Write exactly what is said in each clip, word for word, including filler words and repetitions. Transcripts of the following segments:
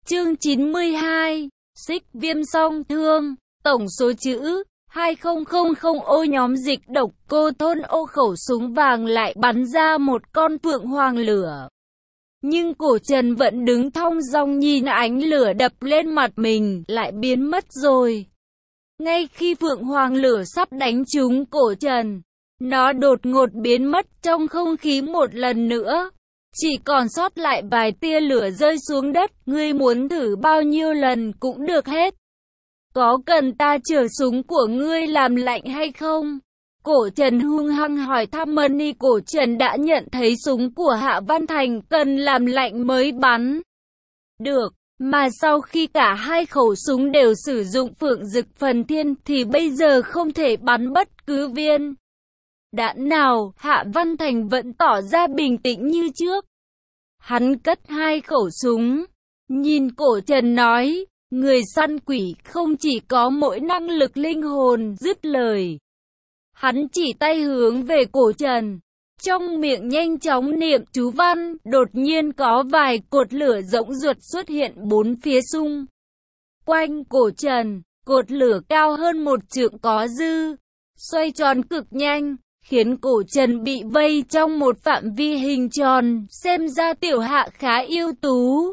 Chương chín mươi hai, Xích Viêm Song Thương. Tổng số chữ hai không không không ô. Nhóm dịch độc cô thôn ô khẩu súng vàng lại bắn ra một con phượng hoàng lửa. Nhưng cổ Trần vẫn đứng thong dong nhìn ánh lửa đập lên mặt mình, lại biến mất rồi. Ngay khi phượng hoàng lửa sắp đánh trúng cổ Trần, nó đột ngột biến mất trong không khí một lần nữa. Chỉ còn sót lại vài tia lửa rơi xuống đất. Ngươi muốn thử bao nhiêu lần cũng được hết. Có cần ta chở súng của ngươi làm lạnh hay không? Cổ Trần hung hăng hỏi thăm Mani. Cổ Trần đã nhận thấy súng của Hạ Văn Thành cần làm lạnh mới bắn được. Mà sau khi cả hai khẩu súng đều sử dụng Phượng Dực Phần Thiên thì bây giờ không thể bắn bất cứ viên đạn nào. Hạ Văn Thành vẫn tỏ ra bình tĩnh như trước. Hắn cất hai khẩu súng, nhìn cổ Trần nói, người săn quỷ không chỉ có mỗi năng lực linh hồn. Dứt lời, hắn chỉ tay hướng về cổ Trần, trong miệng nhanh chóng niệm chú văn. Đột nhiên có vài cột lửa rỗng ruột xuất hiện bốn phía xung quanh cổ Trần. Cột lửa cao hơn một trượng có dư, xoay tròn cực nhanh, khiến cổ Trần bị vây trong một phạm vi hình tròn. Xem ra tiểu Hạ khá ưu tú.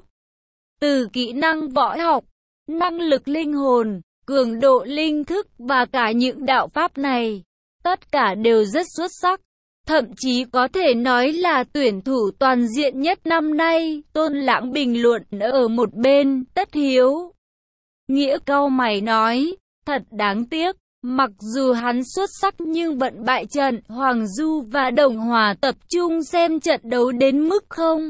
Từ kỹ năng võ học, năng lực linh hồn, cường độ linh thức và cả những đạo pháp này, tất cả đều rất xuất sắc. Thậm chí có thể nói là tuyển thủ toàn diện nhất năm nay. Tôn Lãng bình luận ở một bên. Tất Hiếu Nghĩa cau mày nói, thật đáng tiếc. Mặc dù hắn xuất sắc nhưng vẫn bại trận. Hoàng Du và Đồng Hòa tập trung xem trận đấu đến mức không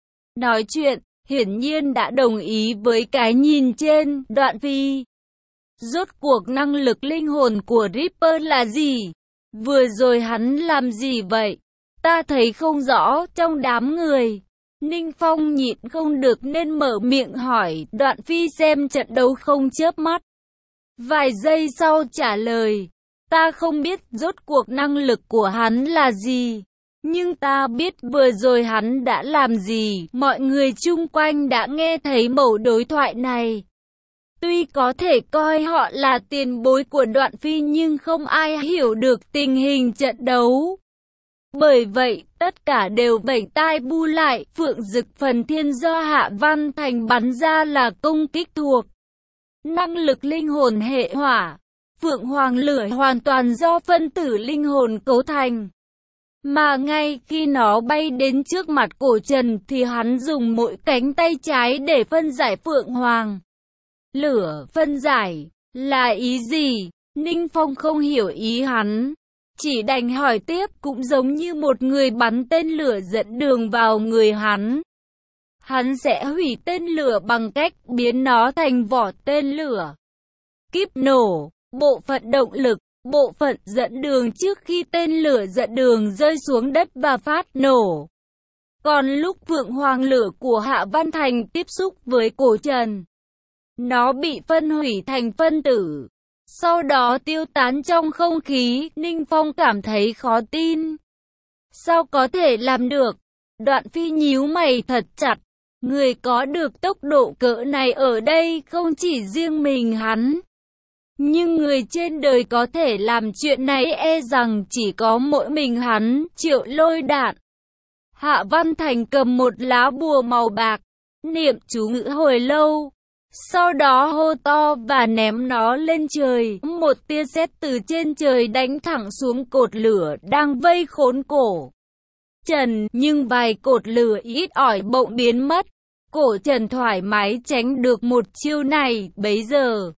nói chuyện, hiển nhiên đã đồng ý với cái nhìn trên. Đoạn Phi, rốt cuộc năng lực linh hồn của Ripper là gì? Vừa rồi hắn làm gì vậy? Ta thấy không rõ trong đám người. Ninh Phong nhịn không được nên mở miệng hỏi. Đoạn Phi xem trận đấu không chớp mắt, vài giây sau trả lời, ta không biết rốt cuộc năng lực của hắn là gì, nhưng ta biết vừa rồi hắn đã làm gì. Mọi người chung quanh đã nghe thấy mẩu đối thoại này. Tuy có thể coi họ là tiền bối của Đoạn Phi nhưng không ai hiểu được tình hình trận đấu. Bởi vậy, tất cả đều vểnh tai bu lại. Phượng Dực Phần Thiên do Hạ Văn Thành bắn ra là công kích thuộc năng lực linh hồn hệ hỏa. Phượng Hoàng lửa hoàn toàn do phân tử linh hồn cấu thành. Mà ngay khi nó bay đến trước mặt cổ Trần thì hắn dùng mỗi cánh tay trái để phân giải Phượng Hoàng lửa. Phân giải là ý gì? Ninh Phong không hiểu ý hắn, chỉ đành hỏi tiếp. Cũng giống như một người bắn tên lửa dẫn đường vào người hắn, hắn sẽ hủy tên lửa bằng cách biến nó thành vỏ tên lửa. Kíp nổ, bộ phận động lực, bộ phận dẫn đường trước khi tên lửa dẫn đường rơi xuống đất và phát nổ. Còn lúc Phượng Hoàng lửa của Hạ Văn Thành tiếp xúc với cổ Trần, nó bị phân hủy thành phân tử, sau đó tiêu tán trong không khí. Ninh Phong cảm thấy khó tin. Sao có thể làm được? Đoạn Phi nhíu mày thật chặt. Người có được tốc độ cỡ này ở đây không chỉ riêng mình hắn. Nhưng người trên đời có thể làm chuyện này e rằng chỉ có mỗi mình hắn. Triệu Lôi Đạn. Hạ Văn Thành cầm một lá bùa màu bạc, niệm chú ngữ hồi lâu, sau đó hô to và ném nó lên trời. Một tia sét từ trên trời đánh thẳng xuống cột lửa đang vây khốn cổ Trần, nhưng vài cột lửa ít ỏi bỗng biến mất. Cổ Trần thoải mái tránh được một chiêu này. Bấy giờ,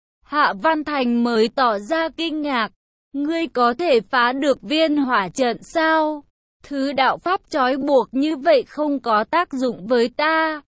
Hạ Văn Thành mới tỏ ra kinh ngạc. Ngươi có thể phá được viên hỏa trận sao? Thứ đạo pháp trói buộc như vậy không có tác dụng với ta.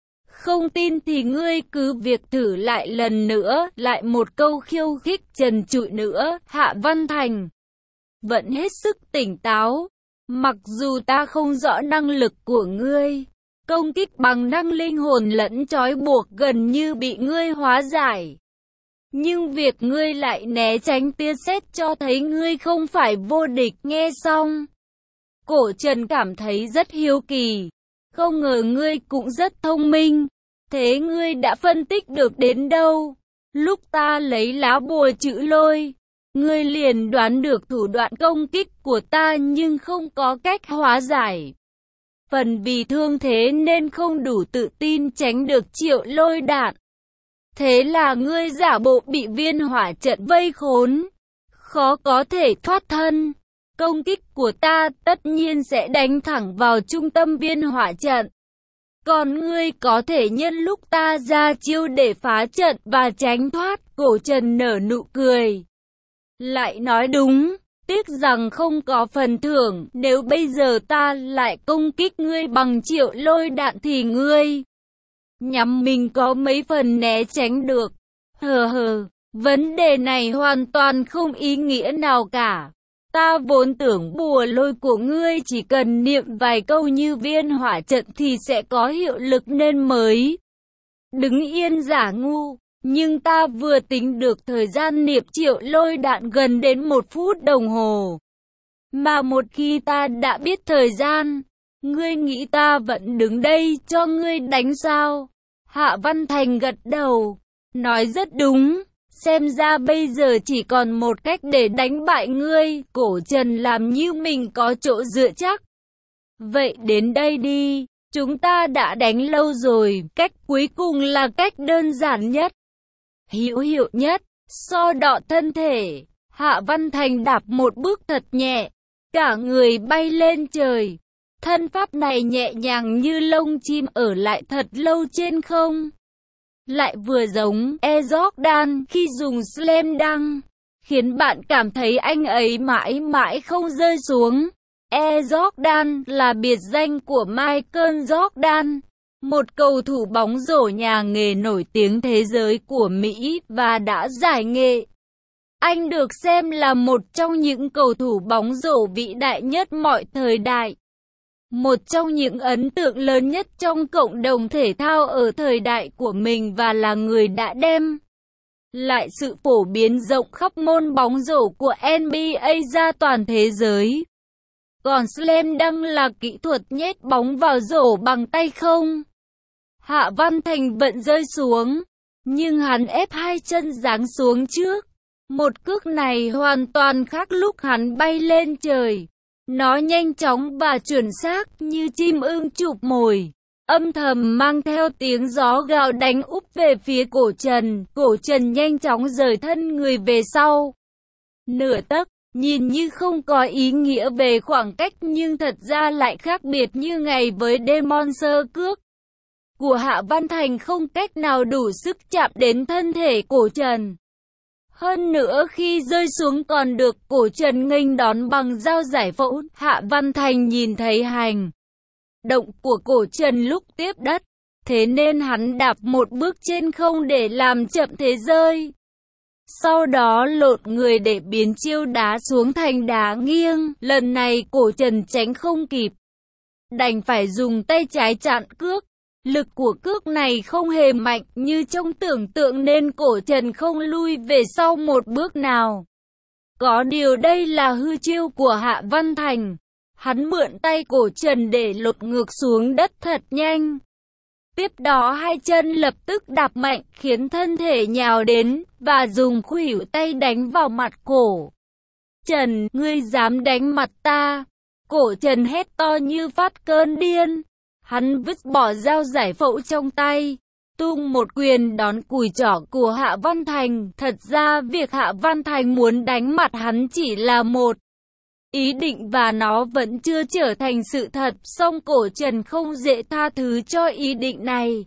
Không tin thì ngươi cứ việc thử lại lần nữa. Lại một câu khiêu khích trần trụi nữa. Hạ Văn Thành vẫn hết sức tỉnh táo. Mặc dù ta không rõ năng lực của ngươi, công kích bằng năng linh hồn lẫn trói buộc gần như bị ngươi hóa giải, nhưng việc ngươi lại né tránh tia sét cho thấy ngươi không phải vô địch. Nghe xong, cổ Trần cảm thấy rất hiếu kỳ. Không ngờ ngươi cũng rất thông minh. Thế ngươi đã phân tích được đến đâu? Lúc ta lấy lá bùa chữ lôi, ngươi liền đoán được thủ đoạn công kích của ta nhưng không có cách hóa giải. Phần vì thương thế nên không đủ tự tin tránh được triệu lôi đạn. Thế là ngươi giả bộ bị viên hỏa trận vây khốn, khó có thể thoát thân. Công kích của ta tất nhiên sẽ đánh thẳng vào trung tâm viên hỏa trận. Còn ngươi có thể nhân lúc ta ra chiêu để phá trận và tránh thoát. Cổ Trần nở nụ cười. Lại nói đúng, tiếc rằng không có phần thưởng. Nếu bây giờ ta lại công kích ngươi bằng triệu lôi đạn thì ngươi nhắm mình có mấy phần né tránh được. Hờ hờ, vấn đề này hoàn toàn không ý nghĩa nào cả. Ta vốn tưởng bùa lôi của ngươi chỉ cần niệm vài câu như viên hỏa trận thì sẽ có hiệu lực nên mới đứng yên giả ngu. Nhưng ta vừa tính được thời gian niệm triệu lôi đạn gần đến một phút đồng hồ. Mà một khi ta đã biết thời gian, ngươi nghĩ ta vẫn đứng đây cho ngươi đánh sao? Hạ Văn Thành gật đầu, nói rất đúng. Xem ra bây giờ chỉ còn một cách để đánh bại ngươi. Cổ Trần làm như mình có chỗ dựa chắc. Vậy đến đây đi, chúng ta đã đánh lâu rồi, cách cuối cùng là cách đơn giản nhất, hữu hiệu nhất. So đọ thân thể, Hạ Văn Thành đạp một bước thật nhẹ, cả người bay lên trời. Thân pháp này nhẹ nhàng như lông chim ở lại thật lâu trên không. Lại vừa giống E Jordan khi dùng slam dunk, khiến bạn cảm thấy anh ấy mãi mãi không rơi xuống. E Jordan là biệt danh của Michael Jordan, một cầu thủ bóng rổ nhà nghề nổi tiếng thế giới của Mỹ và đã giải nghệ. Anh được xem là một trong những cầu thủ bóng rổ vĩ đại nhất mọi thời đại. Một trong những ấn tượng lớn nhất trong cộng đồng thể thao ở thời đại của mình và là người đã đem lại sự phổ biến rộng khắp môn bóng rổ của N B A ra toàn thế giới. Còn slam dunk là kỹ thuật nhét bóng vào rổ bằng tay không. Hạ Văn Thành vẫn rơi xuống, nhưng hắn ép hai chân giáng xuống trước. Một cước này hoàn toàn khác lúc hắn bay lên trời. Nó nhanh chóng và chuẩn xác như chim ưng chụp mồi, âm thầm mang theo tiếng gió gào đánh úp về phía Cổ Trần. Cổ Trần nhanh chóng rời thân người về sau nửa tấc, nhìn như không có ý nghĩa về khoảng cách nhưng thật ra lại khác biệt như ngày với đêm. Sơ cước của Hạ Văn Thành không cách nào đủ sức chạm đến thân thể Cổ Trần. Hơn nữa khi rơi xuống còn được Cổ Trần nghênh đón bằng dao giải phẫu. Hạ Văn Thành nhìn thấy hành động của Cổ Trần lúc tiếp đất, thế nên hắn đạp một bước trên không để làm chậm thế rơi. Sau đó lột người để biến chiêu đá xuống thành đá nghiêng. Lần này Cổ Trần tránh không kịp, đành phải dùng tay trái chặn cước. Lực của cước này không hề mạnh như trong tưởng tượng nên Cổ Trần không lui về sau một bước nào. Có điều đây là hư chiêu của Hạ Văn Thành. Hắn mượn tay Cổ Trần để lột ngược xuống đất thật nhanh. Tiếp đó hai chân lập tức đạp mạnh khiến thân thể nhào đến và dùng khuỷu tay đánh vào mặt Cổ Trần. Ngươi dám đánh mặt ta? Cổ Trần hét to như phát cơn điên. Hắn vứt bỏ dao giải phẫu trong tay, tung một quyền đón cùi chỏ của Hạ Văn Thành. Thật ra việc Hạ Văn Thành muốn đánh mặt hắn chỉ là một ý định và nó vẫn chưa trở thành sự thật. Song Cổ Trần không dễ tha thứ cho ý định này.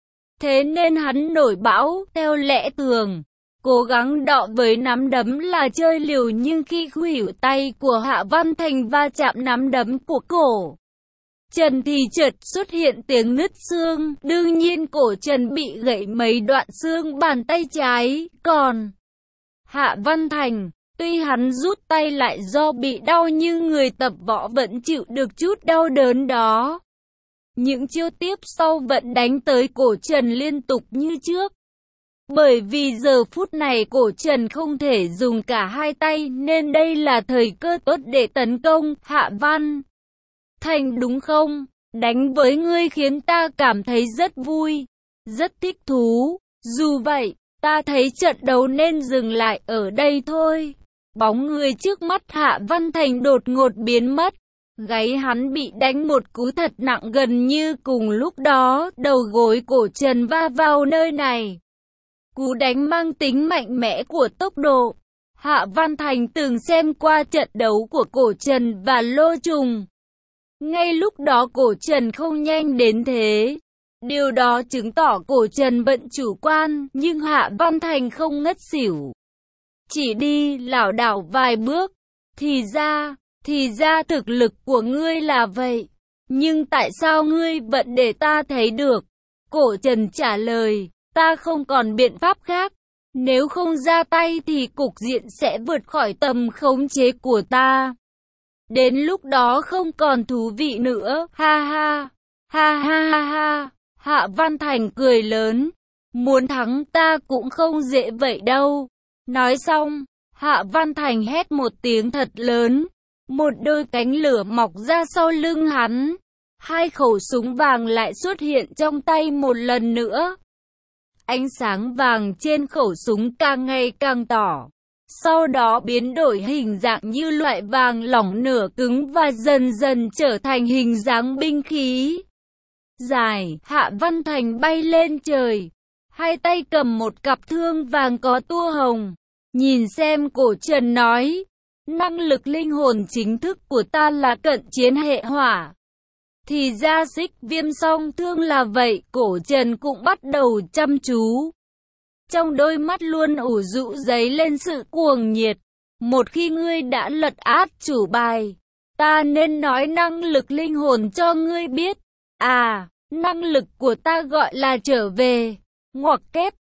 Thế nên hắn nổi bão. Theo lẽ thường, cố gắng đọ với nắm đấm là chơi liều, nhưng khi khuỷu tay của Hạ Văn Thành va chạm nắm đấm của Cổ Trần thì chợt xuất hiện tiếng nứt xương. Đương nhiên Cổ Trần bị gãy mấy đoạn xương bàn tay trái. Còn Hạ Văn Thành, tuy hắn rút tay lại do bị đau nhưng người tập võ vẫn chịu được chút đau đớn đó. Những chiêu tiếp sau vẫn đánh tới Cổ Trần liên tục như trước. Bởi vì giờ phút này Cổ Trần không thể dùng cả hai tay nên đây là thời cơ tốt để tấn công. Hạ Văn Thành đúng không? Đánh với ngươi khiến ta cảm thấy rất vui. rất thích thú. Dù vậy, ta thấy trận đấu nên dừng lại ở đây thôi. Bóng người trước mắt Hạ Văn Thành đột ngột biến mất. Gáy hắn bị đánh một cú thật nặng, gần như cùng lúc đó, đầu gối cổ Trần va vào nơi này. Cú đánh mang tính mạnh mẽ của tốc độ. Hạ Văn Thành từng xem qua trận đấu của cổ Trần và Lô Trùng. Ngay lúc đó cổ Trần không nhanh đến thế. Điều đó chứng tỏ cổ Trần bận chủ quan, nhưng Hạ Văn Thành không ngất xỉu. Chỉ đi lảo đảo vài bước. Thì ra, thì ra thực lực của ngươi là vậy. Nhưng tại sao ngươi vẫn để ta thấy được? Cổ Trần trả lời, ta không còn biện pháp khác. Nếu không ra tay thì cục diện sẽ vượt khỏi tầm khống chế của ta. Đến lúc đó không còn thú vị nữa, ha ha, ha ha ha ha. Hạ Văn Thành cười lớn, muốn thắng ta cũng không dễ vậy đâu. Nói xong, Hạ Văn Thành hét một tiếng thật lớn, một đôi cánh lửa mọc ra sau lưng hắn. Hai khẩu súng vàng lại xuất hiện trong tay một lần nữa. Ánh sáng vàng trên khẩu súng càng ngày càng tỏ, sau đó biến đổi hình dạng như loại vàng lỏng nửa cứng và dần dần trở thành hình dáng binh khí dài. Hạ Văn Thành bay lên trời, hai tay cầm một cặp thương vàng có tua hồng. Nhìn xem cổ Trần nói, năng lực linh hồn chính thức của ta là cận chiến hệ hỏa. Thì ra Xích Viêm song thương là vậy. Cổ Trần cũng bắt đầu chăm chú. Trong đôi mắt luôn ủ rũ dấy lên sự cuồng nhiệt. Một khi ngươi đã lật át chủ bài, ta nên nói năng lực linh hồn cho ngươi biết. À, năng lực của ta gọi là trở về. Ngoặc kép.